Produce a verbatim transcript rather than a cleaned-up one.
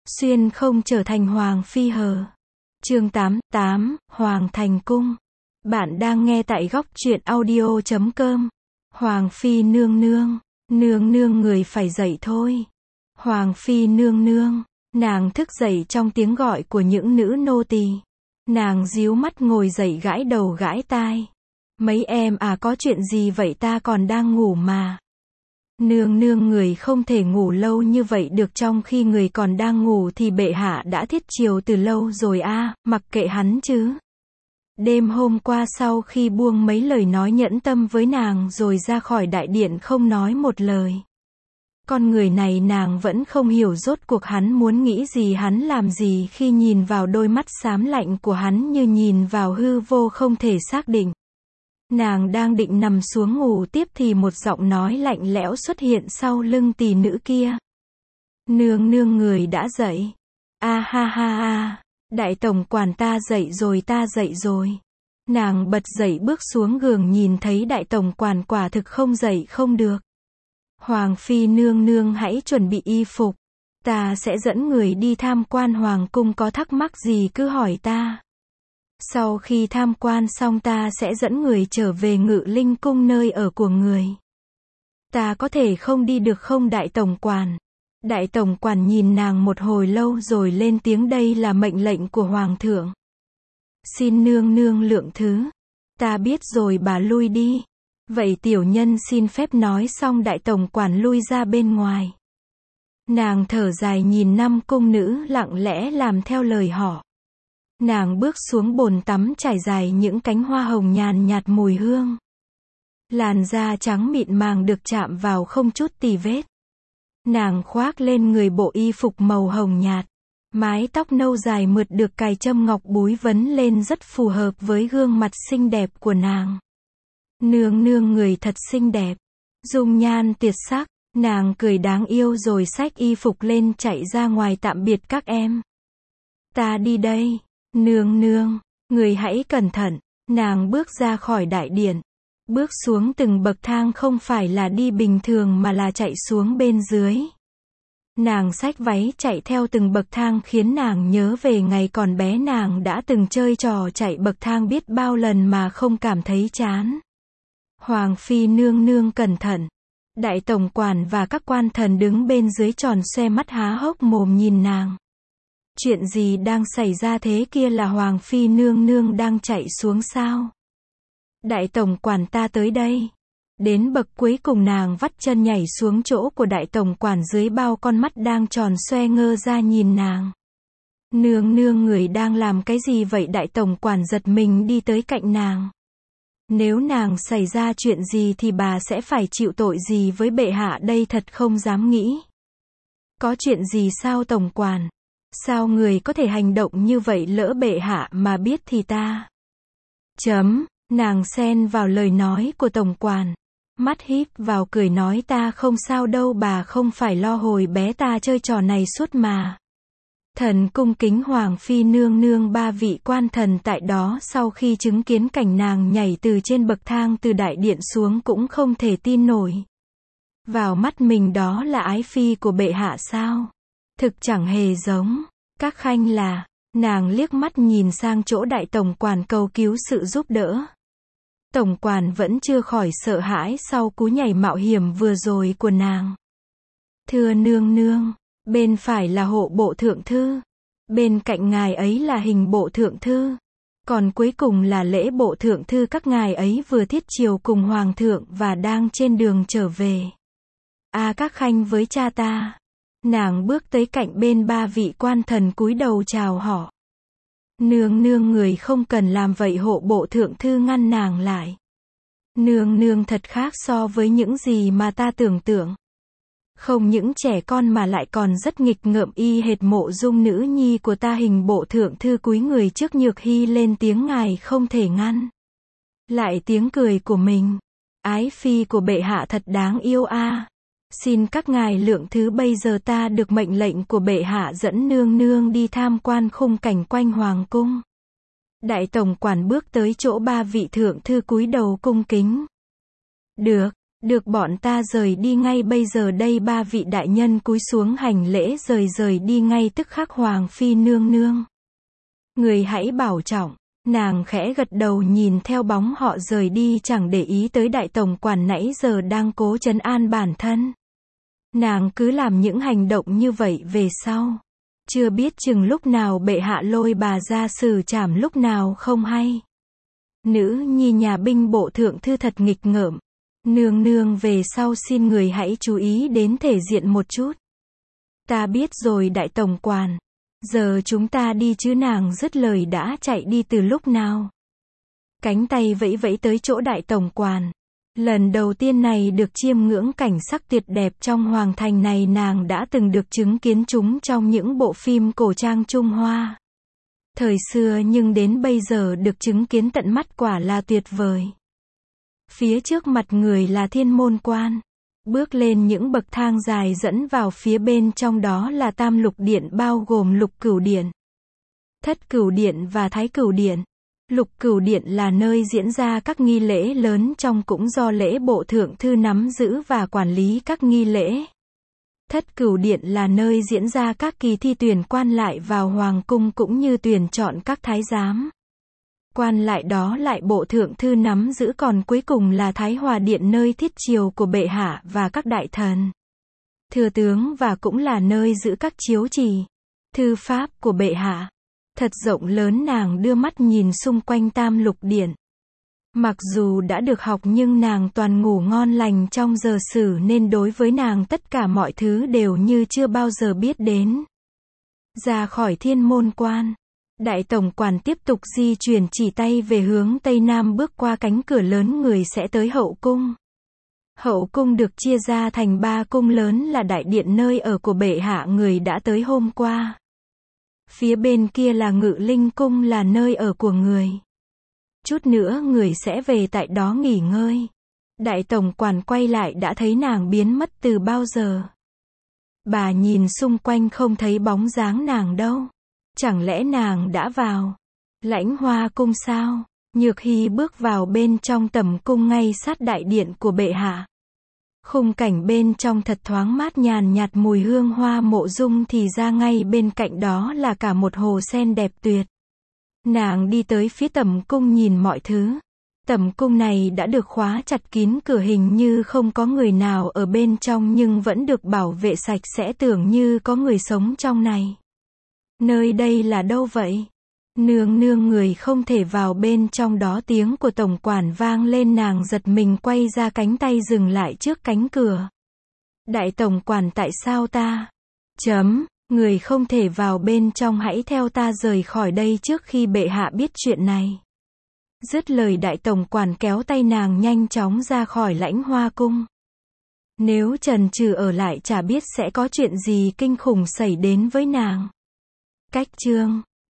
Xuyên không trở thành Hoàng Phi hờ. Chương tám, tám, Hoàng Thành Cung. Bạn đang nghe tại góc truyện audio chấm com. Hoàng Phi nương nương, nương nương người phải dậy thôi. Hoàng Phi nương nương, nàng thức dậy trong tiếng gọi của những nữ nô tỳ. Nàng díu mắt ngồi dậy gãi đầu gãi tai. Mấy em à, có chuyện gì vậy, ta còn đang ngủ mà. Nương nương người không thể ngủ lâu như vậy được, trong khi người còn đang ngủ thì bệ hạ đã thiết chiều từ lâu rồi a, à, mặc kệ hắn chứ. Đêm hôm qua sau khi buông mấy lời nói nhẫn tâm với nàng rồi ra khỏi đại điện không nói một lời. Con người này nàng vẫn không hiểu rốt cuộc hắn muốn nghĩ gì, hắn làm gì khi nhìn vào đôi mắt xám lạnh của hắn như nhìn vào hư vô không thể xác định. Nàng đang định nằm xuống ngủ tiếp thì một giọng nói lạnh lẽo xuất hiện sau lưng tỷ nữ kia. Nương nương người đã dậy. A ha ha ha, đại tổng quản ta dậy rồi, ta dậy rồi. Nàng bật dậy bước xuống giường, nhìn thấy đại tổng quản quả thực không dậy không được. Hoàng Phi nương nương hãy chuẩn bị y phục. Ta sẽ dẫn người đi tham quan hoàng cung, có thắc mắc gì cứ hỏi ta. Sau khi tham quan xong ta sẽ dẫn người trở về Ngự Linh cung, nơi ở của người. Ta có thể không đi được không đại tổng quản? Đại tổng quản nhìn nàng một hồi lâu rồi lên tiếng, đây là mệnh lệnh của hoàng thượng. Xin nương nương lượng thứ. Ta biết rồi, bà lui đi. Vậy tiểu nhân xin phép, nói xong đại tổng quản lui ra bên ngoài. Nàng thở dài nhìn năm cung nữ lặng lẽ làm theo lời họ. Nàng bước xuống bồn tắm trải dài những cánh hoa hồng nhàn nhạt mùi hương. Làn da trắng mịn màng được chạm vào không chút tì vết. Nàng khoác lên người bộ y phục màu hồng nhạt. Mái tóc nâu dài mượt được cài châm ngọc búi vấn lên rất phù hợp với gương mặt xinh đẹp của nàng. Nương nương người thật xinh đẹp. Dung nhan tuyệt sắc. Nàng cười đáng yêu rồi xách y phục lên chạy ra ngoài, tạm biệt các em. Ta đi đây. Nương nương, người hãy cẩn thận. Nàng bước ra khỏi đại điện. Bước xuống từng bậc thang, không phải là đi bình thường mà là chạy xuống bên dưới. Nàng xách váy chạy theo từng bậc thang khiến nàng nhớ về ngày còn bé nàng đã từng chơi trò chạy bậc thang biết bao lần mà không cảm thấy chán. Hoàng Phi nương nương cẩn thận. Đại tổng quản và các quan thần đứng bên dưới tròn xoe mắt há hốc mồm nhìn nàng. Chuyện gì đang xảy ra thế kia, là Hoàng Phi nương nương đang chạy xuống sao? Đại tổng quản ta tới đây. Đến bậc cuối cùng nàng vắt chân nhảy xuống chỗ của đại tổng quản, dưới bao con mắt đang tròn xoe ngơ ra nhìn nàng. Nương nương người đang làm cái gì vậy? Đại tổng quản giật mình đi tới cạnh nàng. Nếu nàng xảy ra chuyện gì thì bà sẽ phải chịu tội gì với bệ hạ đây, thật không dám nghĩ. Có chuyện gì sao tổng quản? Sao người có thể hành động như vậy, lỡ bệ hạ mà biết thì ta... Chấm, nàng xen vào lời nói của tổng quản. Mắt híp vào cười nói, ta không sao đâu bà, không phải lo, hồi bé ta chơi trò này suốt mà. Thần cung kính Hoàng Phi nương nương. Ba vị quan thần tại đó sau khi chứng kiến cảnh nàng nhảy từ trên bậc thang từ đại điện xuống cũng không thể tin nổi. Vào mắt mình đó là ái phi của bệ hạ sao? Thực chẳng hề giống. Các khanh là... Nàng liếc mắt nhìn sang chỗ đại tổng quản cầu cứu sự giúp đỡ. Tổng quản vẫn chưa khỏi sợ hãi sau cú nhảy mạo hiểm vừa rồi của nàng. Thưa nương nương, bên phải là hộ bộ thượng thư. Bên cạnh ngài ấy là hình bộ thượng thư. Còn cuối cùng là lễ bộ thượng thư, các ngài ấy vừa thiết chiều cùng hoàng thượng và đang trên đường trở về. À, các khanh với cha ta. Nàng bước tới cạnh bên ba vị quan thần cúi đầu chào họ. Nương nương người không cần làm vậy, hộ bộ thượng thư ngăn nàng lại. Nương nương thật khác so với những gì mà ta tưởng tượng. Không những trẻ con mà lại còn rất nghịch ngợm, y hệt Mộ Dung nữ nhi của ta. Hình bộ thượng thư cúi người trước Nhược Hy lên tiếng, ngài không thể ngăn lại tiếng cười của mình. Ái phi của bệ hạ thật đáng yêu a. À. Xin các ngài lượng thứ, bây giờ ta được mệnh lệnh của bệ hạ dẫn nương nương đi tham quan khung cảnh quanh hoàng cung. Đại tổng quản bước tới chỗ ba vị thượng thư cúi đầu cung kính. Được, Được bọn ta rời đi ngay bây giờ đây. Ba vị đại nhân cúi xuống hành lễ rời rời đi ngay tức khắc. Hoàng phi nương nương, người hãy bảo trọng. Nàng khẽ gật đầu nhìn theo bóng họ rời đi, chẳng để ý tới đại tổng quản nãy giờ đang cố trấn an bản thân. Nàng cứ làm những hành động như vậy về sau, chưa biết chừng lúc nào bệ hạ lôi bà ra xử trảm lúc nào không hay. Nữ nhi nhà binh bộ thượng thư thật nghịch ngợm. Nương nương về sau xin người hãy chú ý đến thể diện một chút. Ta biết rồi đại tổng quản. Giờ chúng ta đi chứ. Nàng dứt lời đã chạy đi từ lúc nào. Cánh tay vẫy vẫy tới chỗ đại tổng quản. Lần đầu tiên này được chiêm ngưỡng cảnh sắc tuyệt đẹp trong hoàng thành này, nàng đã từng được chứng kiến chúng trong những bộ phim cổ trang Trung Hoa thời xưa, nhưng đến bây giờ được chứng kiến tận mắt quả là tuyệt vời. Phía trước mặt người là thiên môn quan. Bước lên những bậc thang dài dẫn vào phía bên trong, đó là tam lục điện, bao gồm lục cửu điện, thất cửu điện và thái cửu điện. Lục cửu điện là nơi diễn ra các nghi lễ lớn trong, cũng do lễ bộ thượng thư nắm giữ và quản lý các nghi lễ. Thất cửu điện là nơi diễn ra các kỳ thi tuyển quan lại vào hoàng cung, cũng như tuyển chọn các thái giám. Quan lại đó lại bộ thượng thư nắm giữ. Còn cuối cùng là Thái Hòa điện, nơi thiết triều của bệ hạ và các đại thần, thừa tướng, và cũng là nơi giữ các chiếu chỉ, thư pháp của bệ hạ. Thật rộng lớn. Nàng đưa mắt nhìn xung quanh tam lục điện. Mặc dù đã được học nhưng nàng toàn ngủ ngon lành trong giờ sử, nên đối với nàng tất cả mọi thứ đều như chưa bao giờ biết đến. Ra khỏi thiên môn quan, đại tổng quản tiếp tục di chuyển, chỉ tay về hướng tây nam, bước qua cánh cửa lớn, người sẽ tới hậu cung. Hậu cung được chia ra thành ba cung lớn là đại điện, nơi ở của bệ hạ, người đã tới hôm qua. Phía bên kia là ngự linh cung, là nơi ở của người. Chút nữa người sẽ về tại đó nghỉ ngơi. Đại tổng quản quay lại đã thấy nàng biến mất từ bao giờ. Bà nhìn xung quanh không thấy bóng dáng nàng đâu. Chẳng lẽ nàng đã vào Lãnh Hoa cung sao? Nhược Hy bước vào bên trong tầm cung ngay sát đại điện của bệ hạ. Khung cảnh bên trong thật thoáng mát, nhàn nhạt mùi hương hoa mộ dung, thì ra ngay bên cạnh đó là cả một hồ sen đẹp tuyệt. Nàng đi tới phía tầm cung nhìn mọi thứ. Tầm cung này đã được khóa chặt kín cửa, hình như không có người nào ở bên trong, nhưng vẫn được bảo vệ sạch sẽ, tưởng như có người sống trong này. Nơi đây là đâu vậy? Nương nương, người không thể vào bên trong đó. Tiếng của tổng quản vang lên, nàng giật mình quay ra, cánh tay dừng lại trước cánh cửa. Đại tổng quản, tại sao ta? Chấm, người không thể vào bên trong, hãy theo ta rời khỏi đây trước khi bệ hạ biết chuyện này. Dứt lời đại tổng quản kéo tay nàng nhanh chóng ra khỏi Lãnh Hoa cung. Nếu chần chừ ở lại chả biết sẽ có chuyện gì kinh khủng xảy đến với nàng. Cách chương